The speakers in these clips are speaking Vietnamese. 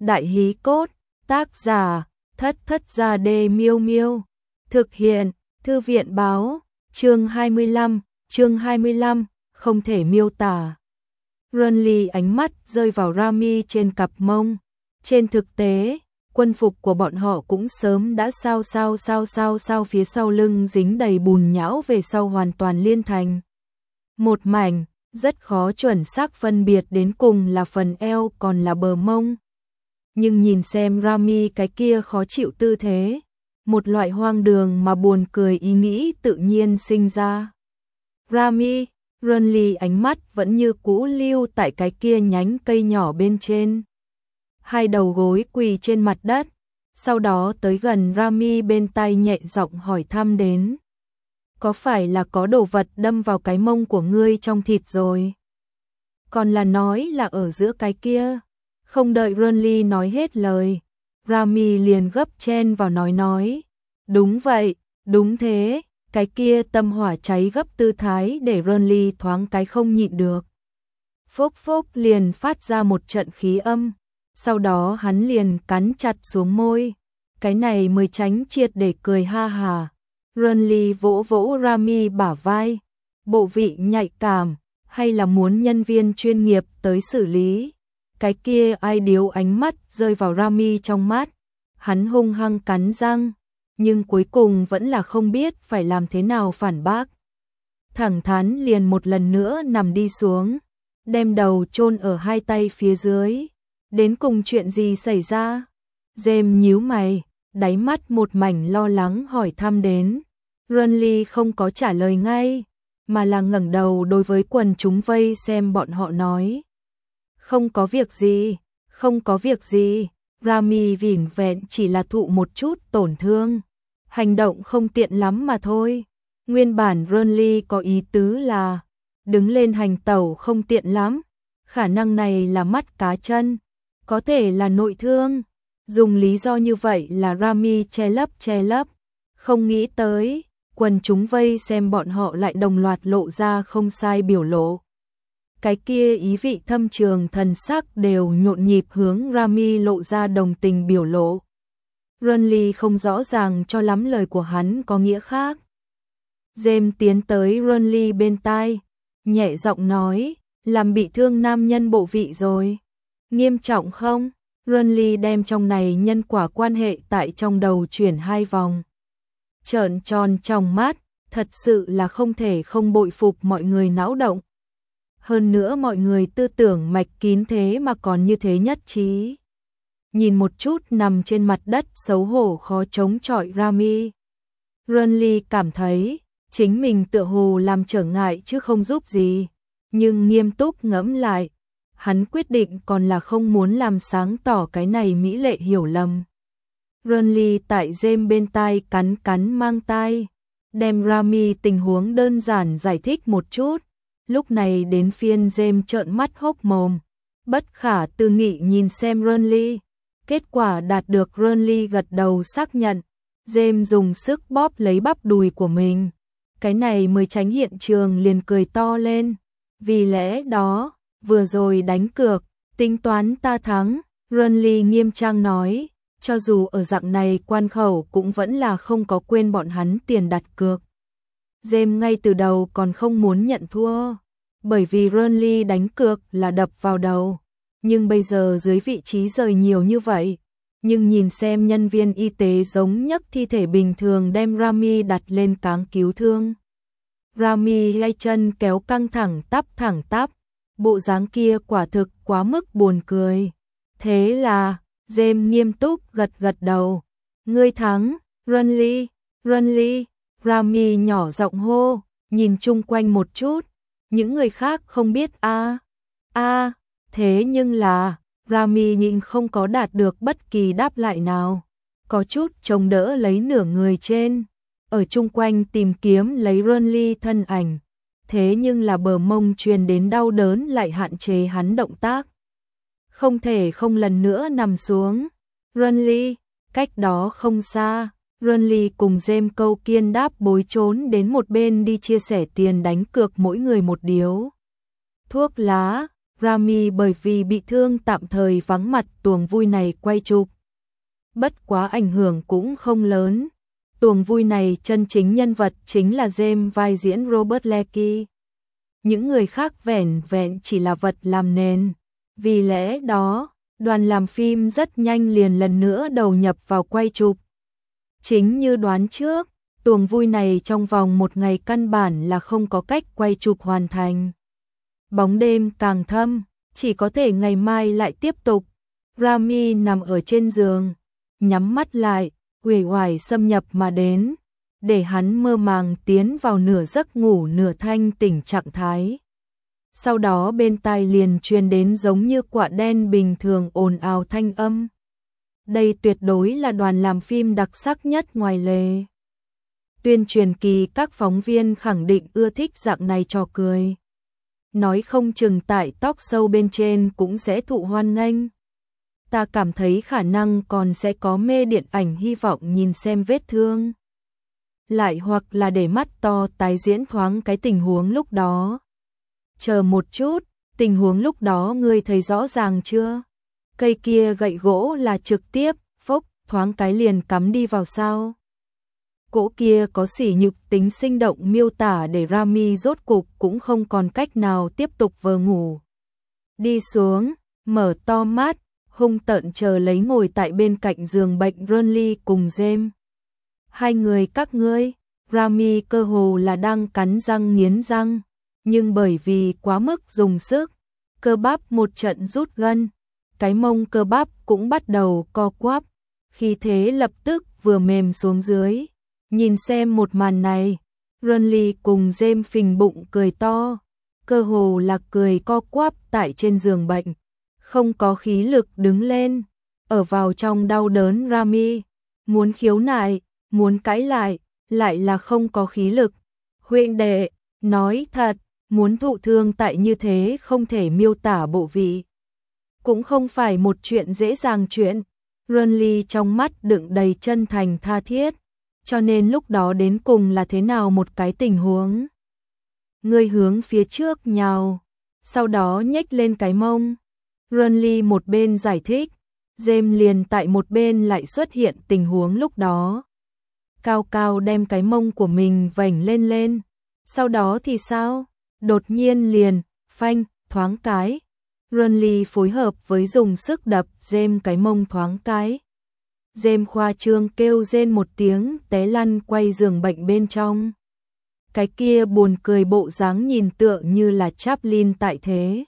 Đại hí cốt, tác giả, Thất Thất Gia Đê Miêu Miêu. Thực hiện, Thư viện báo, chương 25, không thể miêu tả. Renly ánh mắt rơi vào Rami trên cặp mông. Trên thực tế, quân phục của bọn họ cũng sớm đã sao phía sau lưng dính đầy bùn nhão về sau hoàn toàn liên thành một mảnh, rất khó chuẩn xác phân biệt đến cùng là phần eo còn là bờ mông. Nhưng nhìn xem Rami cái kia khó chịu tư thế, một loại hoang đường mà buồn cười ý nghĩ tự nhiên sinh ra. Rami, Renly ánh mắt vẫn như cũ lưu tại cái kia nhánh cây nhỏ bên trên. Hai đầu gối quỳ trên mặt đất, sau đó tới gần Rami bên tai nhẹ giọng hỏi thăm đến. Có phải là có đồ vật đâm vào cái mông của ngươi trong thịt rồi? Còn là nói là ở giữa cái kia? Không đợi Renly nói hết lời, Rami liền gấp chen vào nói. Đúng vậy, đúng thế, cái kia tâm hỏa cháy gấp tư thái để Renly thoáng cái không nhịn được. Phốc phốc liền phát ra một trận khí âm, sau đó hắn liền cắn chặt xuống môi, cái này mới tránh triệt để cười ha hà. Renly vỗ vỗ Rami bả vai, bộ vị nhạy cảm, hay là muốn nhân viên chuyên nghiệp tới xử lý? Cái kia ai điếu ánh mắt rơi vào Rami trong mắt, hắn hung hăng cắn răng, nhưng cuối cùng vẫn là không biết phải làm thế nào phản bác. Thẳng thắn liền một lần nữa nằm đi xuống, đem đầu chôn ở hai tay phía dưới. Đến cùng chuyện gì xảy ra? James nhíu mày, đáy mắt một mảnh lo lắng hỏi thăm đến. Renly không có trả lời ngay, mà là ngẩng đầu đối với quần chúng vây xem bọn họ nói. Không có việc gì, không có việc gì, Rami vẻn vẹn chỉ là thụ một chút tổn thương, hành động không tiện lắm mà thôi. Nguyên bản Renly có ý tứ là đứng lên hành tẩu không tiện lắm, khả năng này là mắt cá chân, có thể là nội thương. Dùng lý do như vậy là Rami che lấp, không nghĩ tới, quần chúng vây xem bọn họ lại đồng loạt lộ ra không sai biểu lộ. Cái kia ý vị thâm trường thần sắc đều nhộn nhịp hướng Rami lộ ra đồng tình biểu lộ. Renly không rõ ràng cho lắm lời của hắn có nghĩa khác. James tiến tới Renly bên tai, nhẹ giọng nói, làm bị thương nam nhân bộ vị rồi. Nghiêm trọng không? Renly đem trong này nhân quả quan hệ tại trong đầu chuyển hai vòng. Trợn tròn trong mắt, thật sự là không thể không bội phục mọi người não động. Hơn nữa mọi người tư tưởng mạch kín thế mà còn như thế nhất trí. Nhìn một chút nằm trên mặt đất xấu hổ khó chống chọi Rami. Renly cảm thấy chính mình tựa hồ làm trở ngại chứ không giúp gì. Nhưng nghiêm túc ngẫm lại, hắn quyết định còn là không muốn làm sáng tỏ cái này mỹ lệ hiểu lầm. Renly tại James bên tai cắn mang tai, đem Rami tình huống đơn giản giải thích một chút. Lúc này đến phiên James trợn mắt hốc mồm, bất khả tư nghị nhìn xem Renly. Kết quả đạt được Renly gật đầu xác nhận. James dùng sức bóp lấy bắp đùi của mình, cái này mới tránh hiện trường liền cười to lên. Vì lẽ đó, vừa rồi đánh cược, tính toán ta thắng. Renly nghiêm trang nói, cho dù ở dạng này quan khẩu cũng vẫn là không có quên bọn hắn tiền đặt cược. James ngay từ đầu còn không muốn nhận thua, bởi vì Renly đánh cược là đập vào đầu. Nhưng bây giờ dưới vị trí rời nhiều như vậy, nhưng nhìn xem nhân viên y tế giống nhấc thi thể bình thường đem Rami đặt lên cáng cứu thương. Rami hai chân kéo căng thẳng tắp, bộ dáng kia quả thực quá mức buồn cười. Thế là, James nghiêm túc gật đầu. Ngươi thắng, Renly, Rami nhỏ giọng hô, nhìn chung quanh một chút, những người khác không biết thế nhưng là, Rami nhìn không có đạt được bất kỳ đáp lại nào, có chút chống đỡ lấy nửa người trên, ở chung quanh tìm kiếm lấy Renly thân ảnh, thế nhưng là bờ mông truyền đến đau đớn lại hạn chế hắn động tác. Không thể không lần nữa nằm xuống. Renly, cách đó không xa, Renly cùng James câu kiên đáp bối trốn đến một bên đi chia sẻ tiền đánh cược mỗi người một điếu thuốc lá. Rami bởi vì bị thương tạm thời vắng mặt tuồng vui này quay chụp. Bất quá ảnh hưởng cũng không lớn. Tuồng vui này chân chính nhân vật chính là James vai diễn Robert Leakey. Những người khác vẻn vẹn chỉ là vật làm nền. Vì lẽ đó, đoàn làm phim rất nhanh liền lần nữa đầu nhập vào quay chụp. Chính như đoán trước, tuồng vui này trong vòng một ngày căn bản là không có cách quay chụp hoàn thành. Bóng đêm càng thâm, chỉ có thể ngày mai lại tiếp tục. Rami nằm ở trên giường, nhắm mắt lại, uể oải xâm nhập mà đến, để hắn mơ màng tiến vào nửa giấc ngủ nửa thanh tỉnh trạng thái. Sau đó bên tai liền truyền đến giống như quạ đen bình thường ồn ào thanh âm. Đây tuyệt đối là đoàn làm phim đặc sắc nhất ngoài lề. Tuyên truyền kỳ các phóng viên khẳng định ưa thích dạng này trò cười. Nói không chừng tại talk show bên trên cũng sẽ thụ hoan nghênh. Ta cảm thấy khả năng còn sẽ có mê điện ảnh hy vọng nhìn xem vết thương. Lại hoặc là để mắt to tái diễn thoáng cái tình huống lúc đó. Chờ một chút, tình huống lúc đó ngươi thấy rõ ràng chưa? Cây kia gậy gỗ là trực tiếp, phốc, thoáng cái liền cắm đi vào sao? Cỗ kia có sỉ nhục tính sinh động miêu tả để Rami rốt cục cũng không còn cách nào tiếp tục vờ ngủ. Đi xuống, mở to mắt, hung tợn chờ lấy ngồi tại bên cạnh giường bệnh Ronly cùng James. Hai người các ngươi, Rami cơ hồ là đang cắn răng nghiến răng, nhưng bởi vì quá mức dùng sức, cơ bắp một trận rút gân, cái mông cơ bắp cũng bắt đầu co quắp, khí thế lập tức vừa mềm xuống dưới. Nhìn xem một màn này, Ronly cùng James phình bụng cười to, cơ hồ là cười co quắp tại trên giường bệnh, không có khí lực đứng lên, ở vào trong đau đớn. Rami muốn khiếu nại, muốn cãi lại là không có khí lực. Huynh đệ, nói thật, muốn thụ thương tại như thế không thể miêu tả bộ vị. Cũng không phải một chuyện dễ dàng chuyện. Ronly trong mắt đựng đầy chân thành tha thiết. Cho nên lúc đó đến cùng là thế nào một cái tình huống? Ngươi hướng phía trước nhào, sau đó nhếch lên cái mông. Ronly một bên giải thích, James liền tại một bên lại xuất hiện tình huống lúc đó. Cao cao đem cái mông của mình vểnh lên lên. Sau đó thì sao? Đột nhiên liền, phanh, thoáng cái. Ronly phối hợp với dùng sức đập James cái mông thoáng cái. James khoa trương kêu rên một tiếng té lăn quay giường bệnh bên trong. Cái kia buồn cười bộ dáng nhìn tựa như là Chaplin tại thế.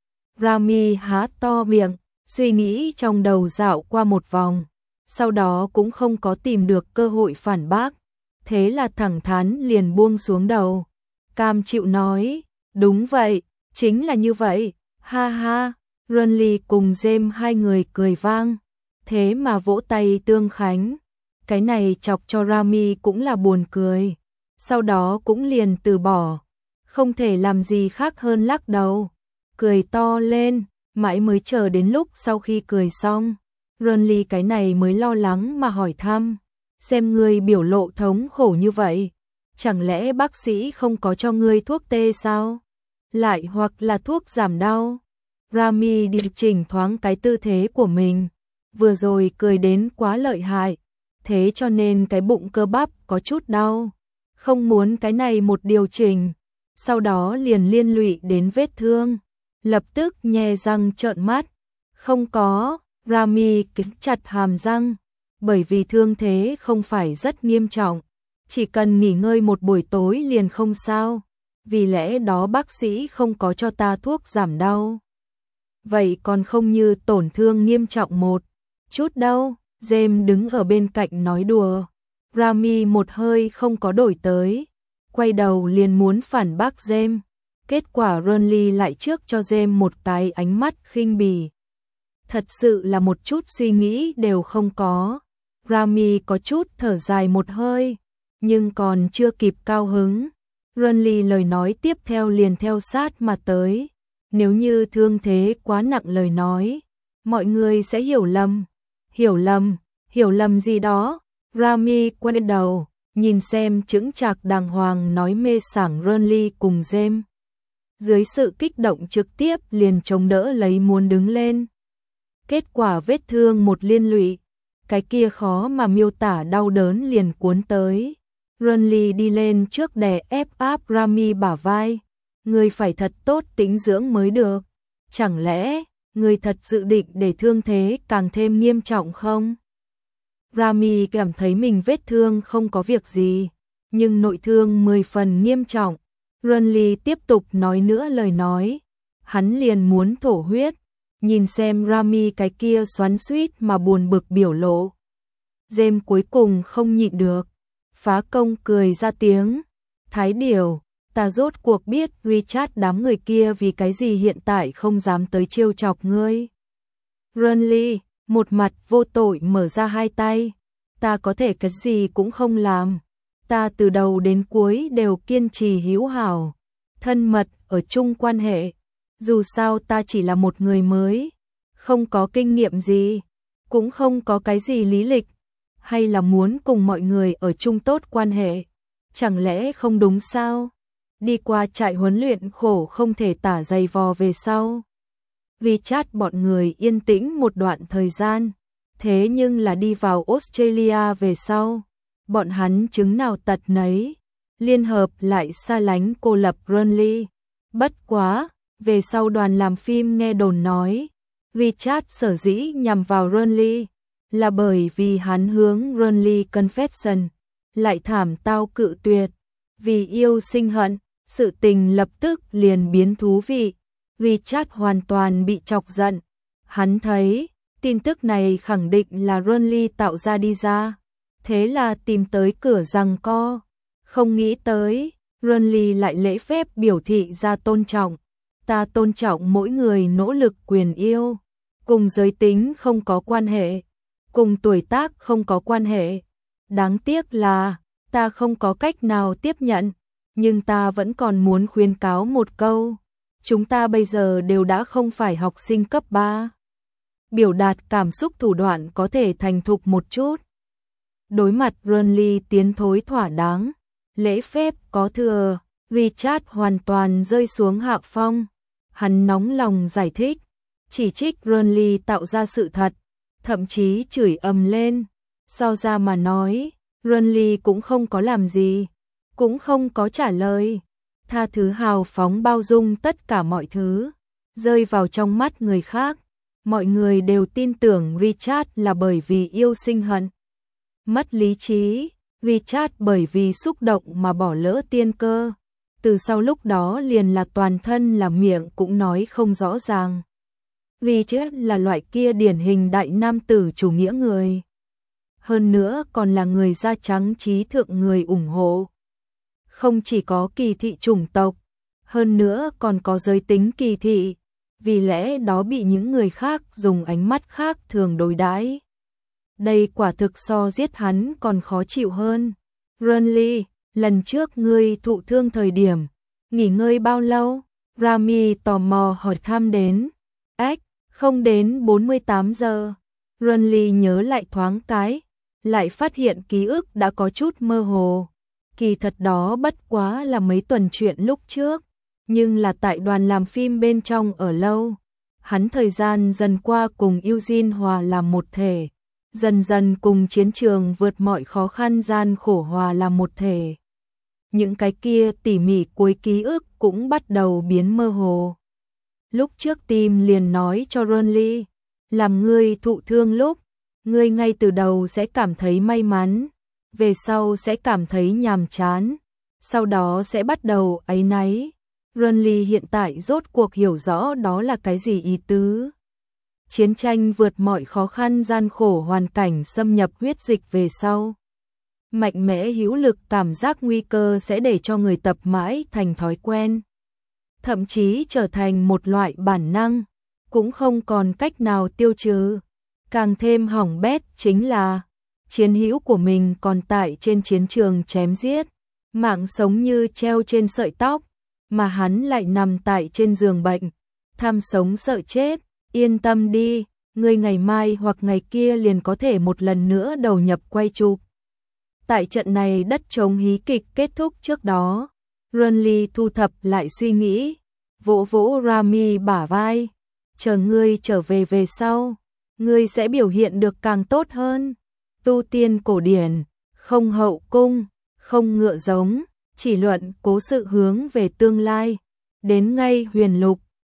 Rami há to miệng, suy nghĩ trong đầu dạo qua một vòng, sau đó cũng không có tìm được cơ hội phản bác, thế là thẳng thắn liền buông xuống đầu. Cam chịu nói, đúng vậy, chính là như vậy, ha ha. Ronly cùng James hai người cười vang, thế mà vỗ tay tương khánh. Cái này chọc cho Rami cũng là buồn cười, sau đó cũng liền từ bỏ, không thể làm gì khác hơn lắc đầu, cười to lên, mãi mới chờ đến lúc sau khi cười xong, Ronly cái này mới lo lắng mà hỏi thăm, xem ngươi biểu lộ thống khổ như vậy, chẳng lẽ bác sĩ không có cho ngươi thuốc tê sao? Lại hoặc là thuốc giảm đau? Rami điều chỉnh thoáng cái tư thế của mình, vừa rồi cười đến quá lợi hại, thế cho nên cái bụng cơ bắp có chút đau, không muốn cái này một điều chỉnh, sau đó liền liên lụy đến vết thương, lập tức nhe răng trợn mắt, không có. Rami cắn chặt hàm răng, bởi vì thương thế không phải rất nghiêm trọng, chỉ cần nghỉ ngơi một buổi tối liền không sao, vì lẽ đó bác sĩ không có cho ta thuốc giảm đau. Vậy còn không như tổn thương nghiêm trọng một chút đâu. James đứng ở bên cạnh nói đùa. Rami một hơi không có đổi tới, quay đầu liền muốn phản bác James, kết quả Ronly lại trước cho James một cái ánh mắt khinh bỉ. Thật sự là một chút suy nghĩ đều không có. Rami có chút thở dài một hơi, nhưng còn chưa kịp cao hứng, Ronly lời nói tiếp theo liền theo sát mà tới. Nếu như thương thế quá nặng lời nói, mọi người sẽ hiểu lầm. Hiểu lầm gì đó? Rami quay đầu, nhìn xem chững chạc đàng hoàng nói mê sảng Ronly cùng James. dưới sự kích động trực tiếp liền chống đỡ lấy muốn đứng lên. Kết quả vết thương một liên lụy, cái kia khó mà miêu tả đau đớn liền cuốn tới. Renly đi lên trước đè ép áp Rami bả vai. Ngươi phải thật tốt tĩnh dưỡng mới được. Chẳng lẽ, ngươi thật dự định để thương thế càng thêm nghiêm trọng không? Rami cảm thấy mình vết thương không có việc gì, nhưng nội thương 10 phần nghiêm trọng. Renly tiếp tục nói nữa lời nói. Hắn liền muốn thổ huyết. Nhìn xem Rami cái kia xoắn xuýt mà buồn bực biểu lộ. James cuối cùng không nhịn được. Phá công cười ra tiếng. Thái điều, ta rốt cuộc biết Richard đám người kia vì cái gì hiện tại không dám tới trêu chọc ngươi. Renly, một mặt vô tội mở ra hai tay. Ta có thể cái gì cũng không làm. Ta từ đầu đến cuối đều kiên trì hữu hảo, thân mật ở chung quan hệ. Dù sao ta chỉ là một người mới, không có kinh nghiệm gì, cũng không có cái gì lý lịch, hay là muốn cùng mọi người ở chung tốt quan hệ. Chẳng lẽ không đúng sao? Đi qua trại huấn luyện khổ không thể tả dày vò về sau. Richard bọn người yên tĩnh một đoạn thời gian, thế nhưng là đi vào Australia về sau. Bọn hắn chứng nào tật nấy, liên hợp lại xa lánh cô lập Renly. Bất quá, về sau đoàn làm phim nghe đồn nói, Richard sở dĩ nhằm vào Renly, là bởi vì hắn hướng Renly confession, lại thảm tao cự tuyệt, vì yêu sinh hận, sự tình lập tức liền biến thú vị. Richard hoàn toàn bị chọc giận, hắn thấy, tin tức này khẳng định là Renly tạo ra đi ra. Thế là tìm tới cửa giằng co, không nghĩ tới, Renly lại lễ phép biểu thị ra tôn trọng. Ta tôn trọng mỗi người nỗ lực quyền yêu, cùng giới tính không có quan hệ, cùng tuổi tác không có quan hệ. Đáng tiếc là, ta không có cách nào tiếp nhận, nhưng ta vẫn còn muốn khuyên cáo một câu. Chúng ta bây giờ đều đã không phải học sinh cấp 3. Biểu đạt cảm xúc thủ đoạn có thể thành thục một chút. Đối mặt Renly tiến thối thỏa đáng, lễ phép có thừa, Richard hoàn toàn rơi xuống hạ phong. Hắn nóng lòng giải thích, chỉ trích Renly tạo ra sự thật, thậm chí chửi ầm lên. So ra mà nói, Renly cũng không có làm gì, cũng không có trả lời. Tha thứ hào phóng bao dung tất cả mọi thứ, rơi vào trong mắt người khác. Mọi người đều tin tưởng Richard là bởi vì yêu sinh hận. Mất lý trí, Richard bởi vì xúc động mà bỏ lỡ tiên cơ. Từ sau lúc đó liền là toàn thân là miệng cũng nói không rõ ràng. Richard là loại kia điển hình đại nam tử chủ nghĩa người. Hơn nữa còn là người da trắng trí thượng người ủng hộ. Không chỉ có kỳ thị chủng tộc, hơn nữa còn có giới tính kỳ thị. Vì lẽ đó bị những người khác dùng ánh mắt khác thường đối đãi. Đây quả thực so giết hắn còn khó chịu hơn. Renly, lần trước ngươi thụ thương thời điểm, nghỉ ngơi bao lâu? Rami tò mò hỏi thăm đến. Không đến 48 giờ. Renly nhớ lại thoáng cái, lại phát hiện ký ức đã có chút mơ hồ. Kỳ thật đó bất quá là mấy tuần chuyện lúc trước, nhưng là tại đoàn làm phim bên trong ở lâu. Hắn thời gian dần qua cùng Eugene hòa làm một thể. Dần dần cùng chiến trường vượt mọi khó khăn gian khổ hòa làm một thể. Những cái kia tỉ mỉ cuối ký ức cũng bắt đầu biến mơ hồ. Lúc trước tim liền nói cho Renly, làm ngươi thụ thương lúc, ngươi ngay từ đầu sẽ cảm thấy may mắn, về sau sẽ cảm thấy nhàm chán, sau đó sẽ bắt đầu áy náy. Renly hiện tại rốt cuộc hiểu rõ đó là cái gì ý tứ. Chiến tranh vượt mọi khó khăn gian khổ hoàn cảnh xâm nhập huyết dịch về sau. Mạnh mẽ hữu lực cảm giác nguy cơ sẽ để cho người tập mãi thành thói quen. Thậm chí trở thành một loại bản năng, cũng không còn cách nào tiêu trừ. Càng thêm hỏng bét chính là, chiến hữu của mình còn tại trên chiến trường chém giết, mạng sống như treo trên sợi tóc, mà hắn lại nằm tại trên giường bệnh, tham sống sợ chết. Yên tâm đi, ngươi ngày mai hoặc ngày kia liền có thể một lần nữa đầu nhập quay chụp. Tại trận này đất trống hí kịch kết thúc trước đó, Renly thu thập lại suy nghĩ, vỗ vỗ Rami bả vai. Chờ ngươi trở về sau, ngươi sẽ biểu hiện được càng tốt hơn. Tu tiên cổ điển, không hậu cung, không ngựa giống, chỉ luận cố sự hướng về tương lai. Đến ngay huyền lục,